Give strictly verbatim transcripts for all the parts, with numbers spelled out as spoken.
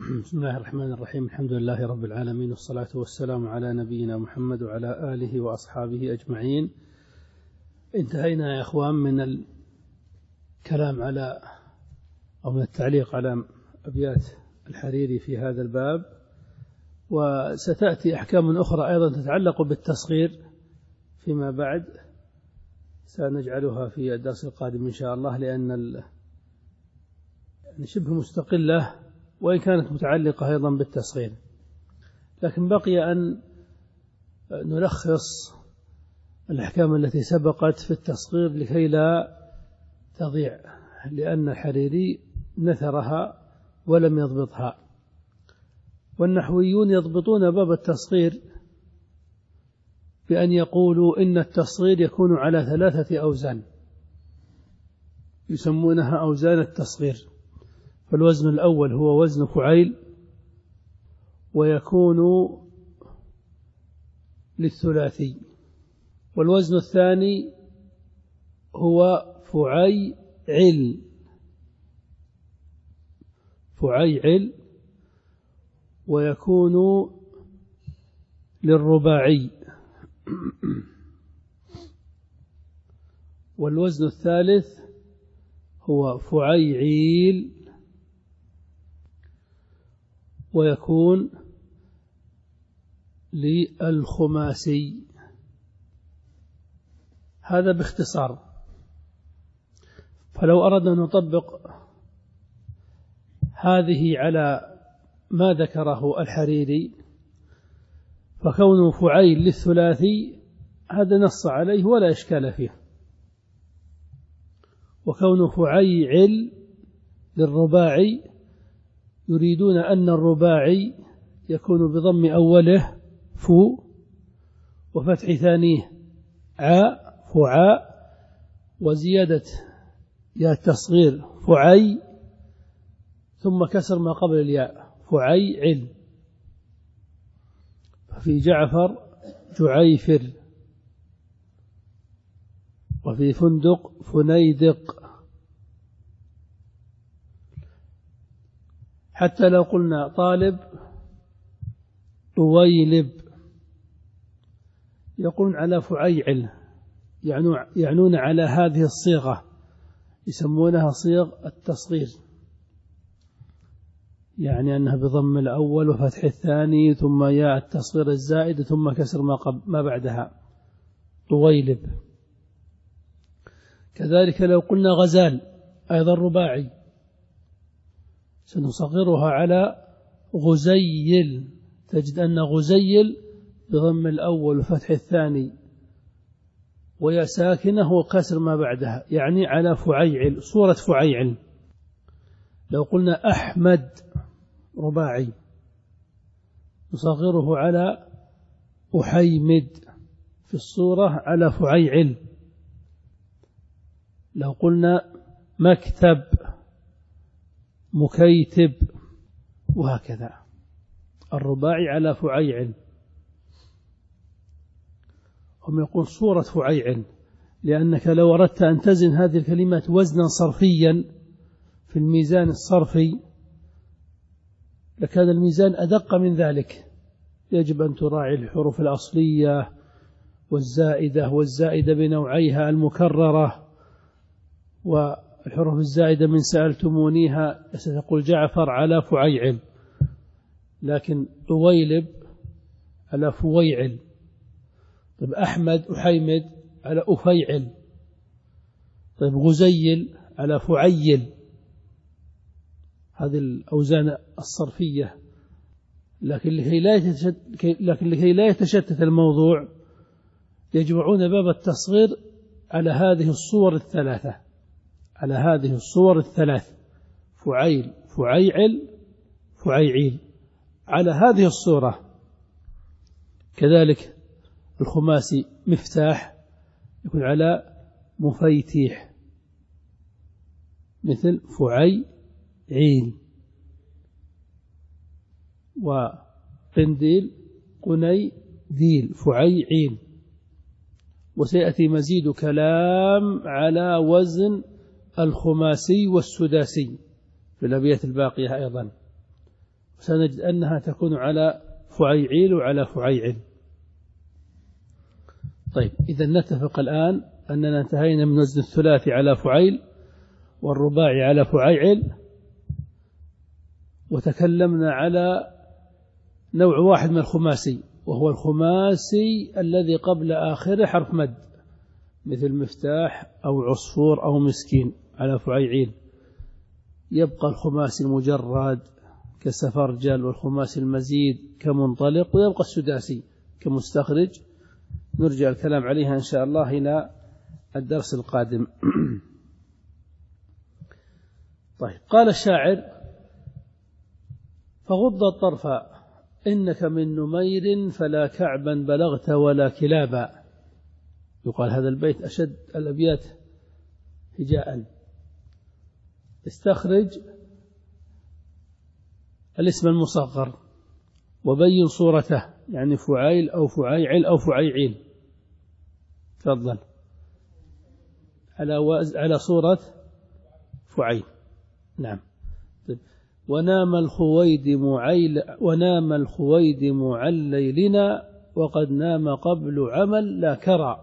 بسم الله الرحمن الرحيم. الحمد لله رب العالمين، والصلاة والسلام على نبينا محمد وعلى آله وأصحابه أجمعين. انتهينا يا إخوان من الكلام على أو من التعليق على أبيات الحريري في هذا الباب، وستأتي أحكام أخرى أيضا تتعلق بالتصغير فيما بعد، سنجعلها في الدرس القادم إن شاء الله، لأن شبه مستقلة وإن كانت متعلقة أيضا بالتصغير. لكن بقي أن نلخص الأحكام التي سبقت في التصغير لكي لا تضيع، لأن الحريري نثرها ولم يضبطها. والنحويون يضبطون باب التصغير بأن يقولوا إن التصغير يكون على ثلاثة أوزان يسمونها أوزان التصغير. فالوزن الأول هو وزن فعيل، ويكون للثلاثي. والوزن الثاني هو فعيعل فعيعل ويكون للرباعي. والوزن الثالث هو فعيعيل ويكون للخماسي. هذا باختصار. فلو أردنا أن نطبق هذه على ما ذكره الحريري، فكون فعيل للثلاثي هذا نص عليه ولا إشكال فيه، وكون فعيعل للرباعي يريدون أن الرباعي يكون بضم أوله فو وفتح ثانيه عاء فعاء وزيادة يا التصغير فعي ثم كسر ما قبل الياء فعيعل. ففي جعفر جعيفر، وفي فندق فنيدق. حتى لو قلنا طالب طويلب يقولون على فعيعل، يعنون على هذه الصيغة، يسمونها صيغ التصغير، يعني أنها بضم الأول وفتح الثاني ثم ياء التصغير الزائد ثم كسر ما, ما بعدها طويلب. كذلك لو قلنا غزال أيضا رباعي سنصغرها على غزيل، تجد أن غزيل بضم الأول وفتح الثاني ويا ساكنة وكسر ما بعدها، يعني على فعيعل صورة فعيعل. لو قلنا أحمد رباعي نصغره على أحيمد في الصورة على فعيعل. لو قلنا مكتب مكيتب، وهكذا الرباعي على فعيعل. هم يقول صورة فعيعل، لأنك لو أردت أن تزن هذه الكلمات وزنا صرفيا في الميزان الصرفي لكان الميزان أدق من ذلك. يجب أن تراعي الحروف الأصلية والزائدة، والزائدة بنوعيها المكررة، والحروف الزائدة من سألتمونيها ستقول جعفر على فعيعل، لكن طويلب على فويعل. طيب أحمد أحيمد على أفيعل. طيب غزيل على فعيل. هذه الأوزان الصرفية. لكن لكي لا يتشتت, لكن لكي لا يتشتت الموضوع يجمعون باب التصغير على هذه الصور الثلاثة، على هذه الصور الثلاث: فعيل فعيعل فعيعيل، على هذه الصورة. كذلك الخماسي مفتاح يكون على مفيتيح مثل فعيعيل. وقنديل قنيديل فعيعيل. وسيأتي مزيد كلام على وزن الخماسي والسداسي في الأبيات الباقية أيضا. سنجد أنها تكون على فعيعيل وعلى فعيعل. طيب إذا نتفق الآن أننا انتهينا من وزن الثلاثي على فعيل والرباعي على فعيعل، وتكلمنا على نوع واحد من الخماسي، وهو الخماسي الذي قبل آخره حرف مد، مثل مفتاح أو عصفور أو مسكين على فعيعين. يبقى الخماسي المجرد كسفرجل، والخماسي المزيد كمنطلق، ويبقى السداسي كمستخرج، نرجع الكلام عليها إن شاء الله إلى الدرس القادم. طيب قال الشاعر: فغض الطرف إنك من نمير فلا كعبا بلغت ولا كلابا. يقال هذا البيت أشد الأبيات هجاء. استخرج الاسم المصغر وبين صورته، يعني فعيل أو فعيعل أو فعيعيل. تفضل. على وز... على صورة فعيل. نعم. طيب. ونام الخويدم عيل ونام الخويدم عن ليلنا وقد نام قبل عمل لا كرى.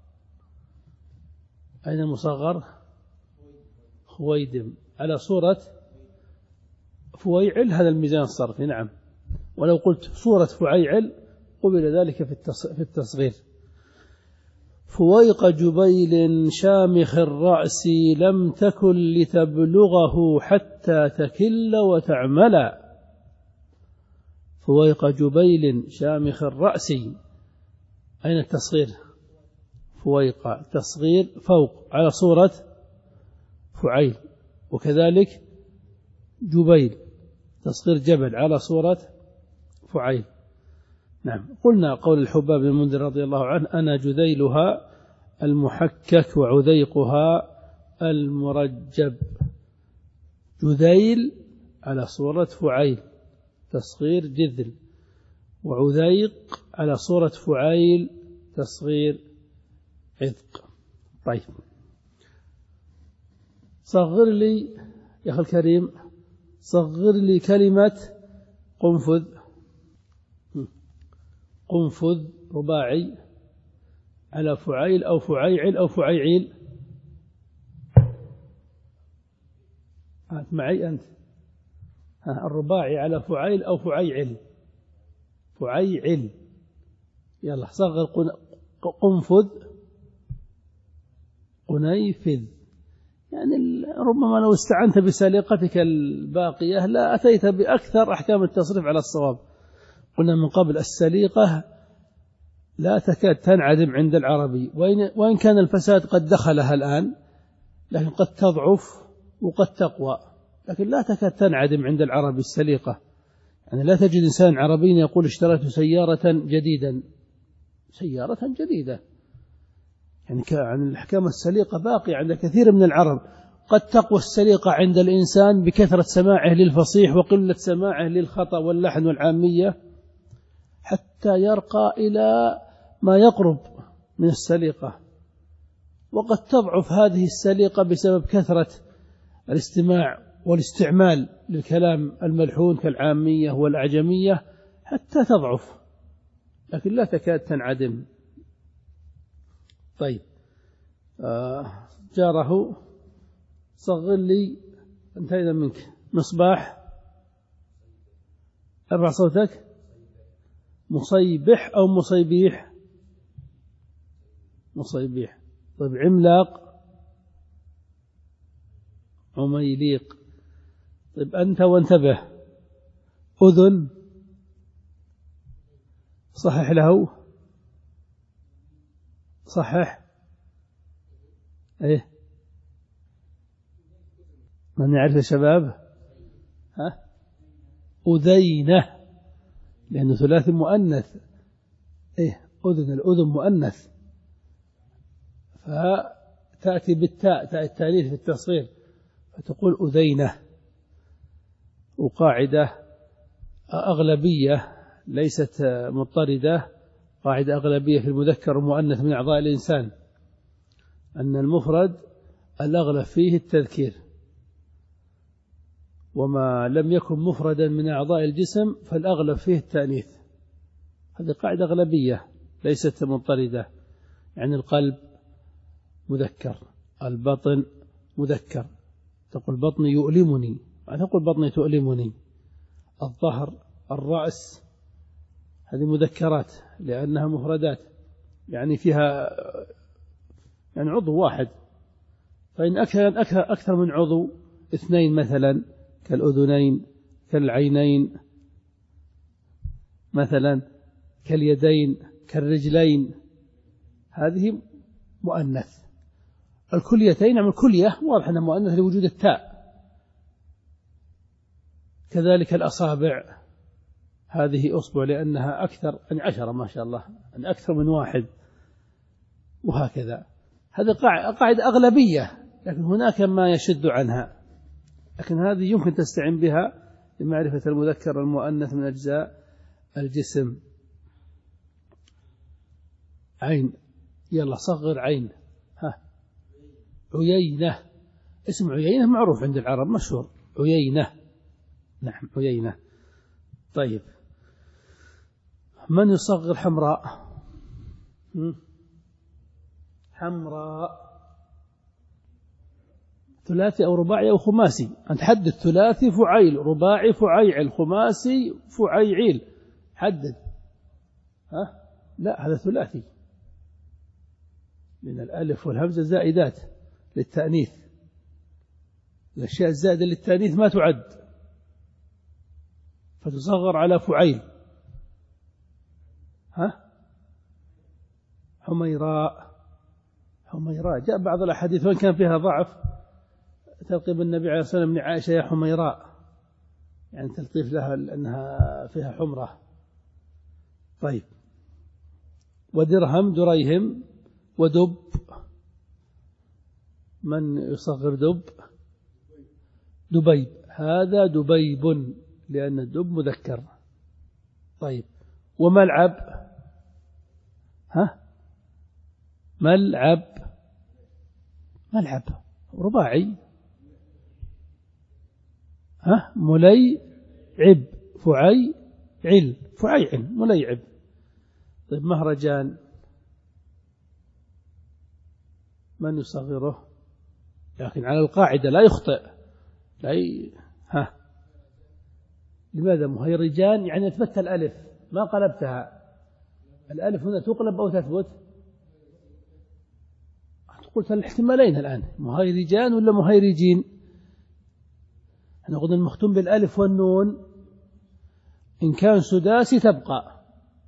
أين المصغر؟ خويدم على صورة فويعل، هذا الميزان الصرفي. نعم. ولو قلت صورة فعيعل قبل ذلك في التصغير. فويق جبيل شامخ الرأس لم تكن لتبلغه حتى تكل وتعملا. فويق جبيل شامخ الرأس، أين التصغير؟ فويق تصغير فوق على صورة فعيل، وكذلك جبيل تصغير جبل على صورة فعيل. نعم. قلنا قول الحباب بن المنذر رضي الله عنه: أنا جذيلها المحكك وعذيقها المرجب. جذيل على صورة فعيل تصغير جذل، وعذيق على صورة فعيل تصغير عذق. طيب صغر لي يا أخي الكريم، صغر لي كلمة قنفذ. قنفذ رباعي على فعيل أو فعيعل أو فعيعيل. معي أنت. الرباعي على فعيل أو فعيعل. فعيعل. يلا صغر قنفذ قنيفذ. يعني ربما لو استعنت بسليقتك الباقية لا أتيت بأكثر أحكام التصريف على الصواب. قلنا من قبل السليقة لا تكاد تنعدم عند العربي، وإن كان الفساد قد دخلها الآن، لكن قد تضعف وقد تقوى، لكن لا تكاد تنعدم عند العربي السليقة. يعني لا تجد إنسان عربي يقول اشتريت سيارة جديدا، سيارة جديدة. يعني عن الأحكام السليقة باقي عند كثير من العرب. قد تقوى السليقة عند الإنسان بكثرة سماعه للفصيح وقلة سماعه للخطأ واللحن والعامية، حتى يرقى إلى ما يقرب من السليقة. وقد تضعف هذه السليقة بسبب كثرة الاستماع والاستعمال للكلام الملحون كالعامية والأعجمية، حتى تضعف، لكن لا تكاد تنعدم. طيب آه جاره صغر لي، انتهينا منك. مصباح، ارفع صوتك. مصيبح أو مصيبيح؟ مصيبيح. طيب عملاق، عميليق. طيب أنت وانتبه. أذن، صحح له، صحح. ايه من يعرف يا شباب؟ ها أذينة، لأنه ثلاثي مؤنث. ايه أذن، الأذن مؤنث، فتأتي بالتاء، تاء التأنيث في التصغير، فتقول أذينة. وقاعدة أغلبية ليست مضطردة، قاعدة أغلبية في المذكر والمؤنث من أعضاء الإنسان، أن المفرد الأغلب فيه التذكير، وما لم يكن مفردا من أعضاء الجسم فالأغلب فيه التأنيث. هذه قاعدة أغلبية ليست مضطردة. يعني القلب مذكر، البطن مذكر، تقول بطني يؤلمني، تقول بطني تؤلمني، الظهر، الرأس، هذه مذكرات لأنها مفردات، يعني فيها يعني عضو واحد. فإن أكثر أكثر من عضو، اثنين مثلا كالأذنين، كالعينين مثلا، كاليدين، كالرجلين، هذه مؤنث. الكليتين نعم الكلية واضح أنها مؤنث لوجود التاء. كذلك الأصابع، هذه أصبع لأنها أكثر من عشرة ما شاء الله، يعني أكثر من واحد، وهكذا. هذه قاعدة أغلبية، لكن هناك ما يشد عنها، لكن هذه يمكن تستعين بها لمعرفة المذكر المؤنث من أجزاء الجسم. عين، يلا صغر عين، ها عيينة، اسم عيينة معروف عند العرب مشهور، عيينة، نعم عيينة. طيب من يصغر حمراء؟ حمراء ثلاثي أو رباعي أو خماسي، أنت حدد ثلاثي فعيل، رباعي فعيعل، خماسي فعيعيل، حدد. ها لا هذا ثلاثي، لأن الألف والهمزة زائدات للتأنيث، الأشياء الزائدة للتأنيث ما تعد فتصغر على فعيل. ها حميراء، حميراء جاء بعض الأحاديث وإن كان فيها ضعف تلقيب النبي عليه الصلاة والسلام لعائشة يا حميراء، يعني تلطيف لها لأنها فيها حمرة. طيب ودرهم، دريهم، ودب، من يصغر دب؟ دبيب، هذا دبيب لأن الدب مذكر. طيب وملعب، ها ملعب، ملعب رباعي، ها مليعب، فعي عل، فعيعل، مليعب. طيب مهرجان، من يصغره؟ لكن على القاعدة لا يخطئ، لا ي... ها لماذا مهيرجان؟ يعني أثبتت الألف ما قلبتها، الألف هنا تقلب أو تثبت؟ قلت الاحتمالين الآن، مهيرجان ولا مهيرجين؟ احنا قلنا المختوم بالألف والنون إن كان سداسي تبقى،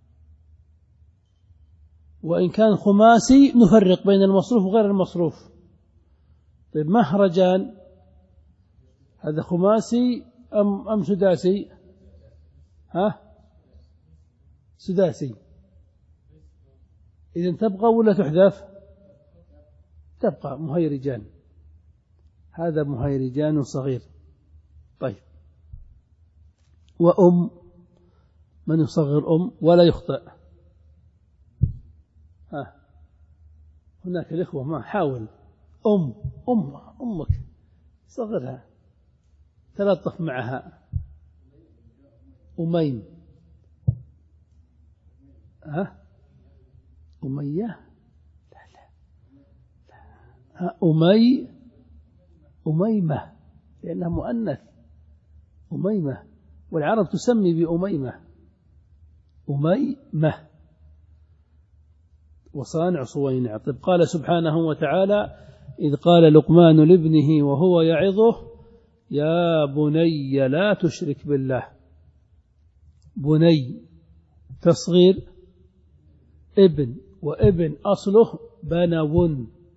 وإن كان خماسي نفرق بين المصروف وغير المصروف. طيب مهرجان هذا خماسي أم أم سداسي؟ ها سداسي، إذن تبقى ولا تحذف؟ تبقى مهيرجان، هذا مهيرجان صغير. طيب وأم، من يصغر أم ولا يخطئ؟ ها هناك الإخوة ما حاول، أم أم أمك صغرها، تلطف معها. أمين، ها أمية، لا لا ها أمي، أميمة لأنها مؤنث، أميمة، والعرب تسمي بأميمة، أميمة. وصانع صوينع. طيب قال سبحانه وتعالى إذ قال لقمان لابنه وهو يعظه يا بني لا تشرك بالله. بني تصغير ابن، وابن أصله بنو،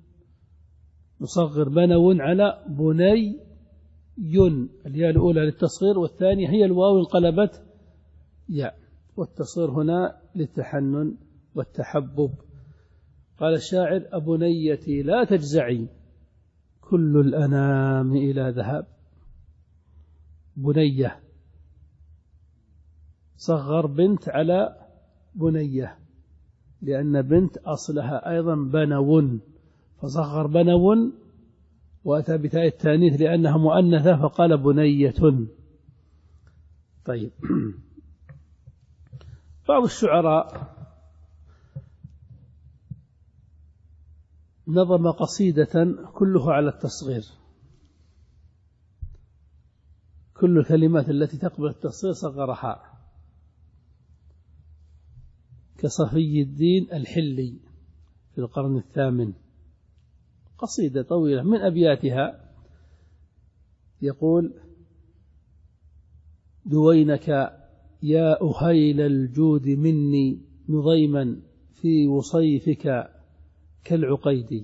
نصغر بنو على بني، الياء الأولى للتصغير والثانية هي الواو انقلبت ياء، والتصغير هنا للتحنن والتحبب. قال الشاعر أبنيتي لا تجزعي كل الأنام إلى ذهاب. بنية صغر بنت على بنية لأن بنت أصلها أيضا بنو، فصغر بنو وأتى بتاء التانيث لأنها مؤنثة فقال بنية. طيب. بعض الشعراء نظم قصيدة كلها على التصغير، كل الكلمات التي تقبل التصغير صغرها، كصفي الدين الحلي في القرن الثامن، قصيدة طويلة من أبياتها يقول: دوينك يا أهيل الجود مني نضيما في وصيفك كالعقيد،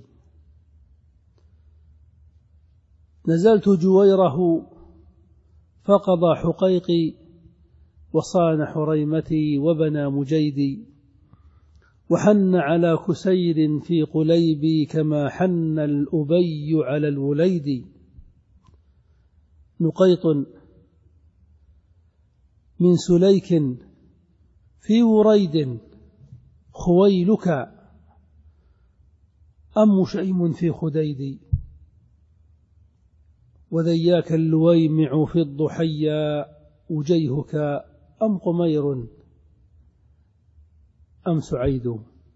نزلت جويره فقضى حقيقي وصان حريمتي وبنى مجيدي، وحن على كسير في قليبي كما حن الأبي على الوليد، نقيط من سليك في وريد خويلك أم شيم في خديد، وذياك اللويمع في الضحيا وجيهك أم قمير أم سعيد.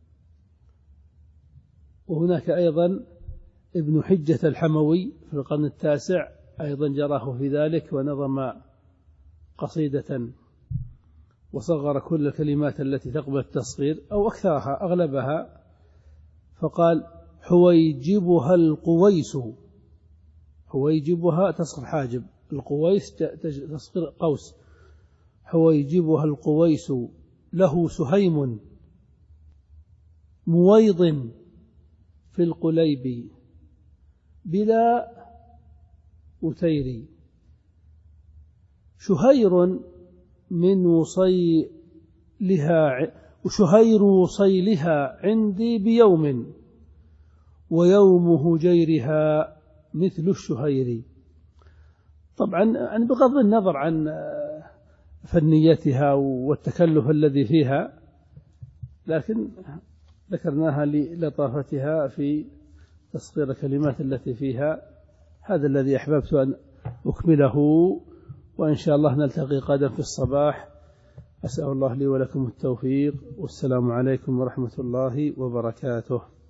وهناك أيضا ابن حجة الحموي في القرن التاسع أيضا جراه في ذلك ونظم قصيدة وصغر كل الكلمات التي تقبل التصغير أو أكثرها أغلبها، فقال: حويجبها القويس، حويجبها تصغر حاجب، القويس تصغر قوس، حويجبها القويس له سهيم مويض في القليب بلا أتير، شهير من وصيلها وشهير وصيلها عندي بيوم ويوم هجيرها مثل الشهير. طبعا يعني بغض النظر عن فنيتها والتكلف الذي فيها، لكن ذكرناها للطافتها في تصغير الكلمات التي فيها. هذا الذي أحببت أن أكمله، وإن شاء الله نلتقي غدا في الصباح. أسأل الله لي ولكم التوفيق، والسلام عليكم ورحمة الله وبركاته.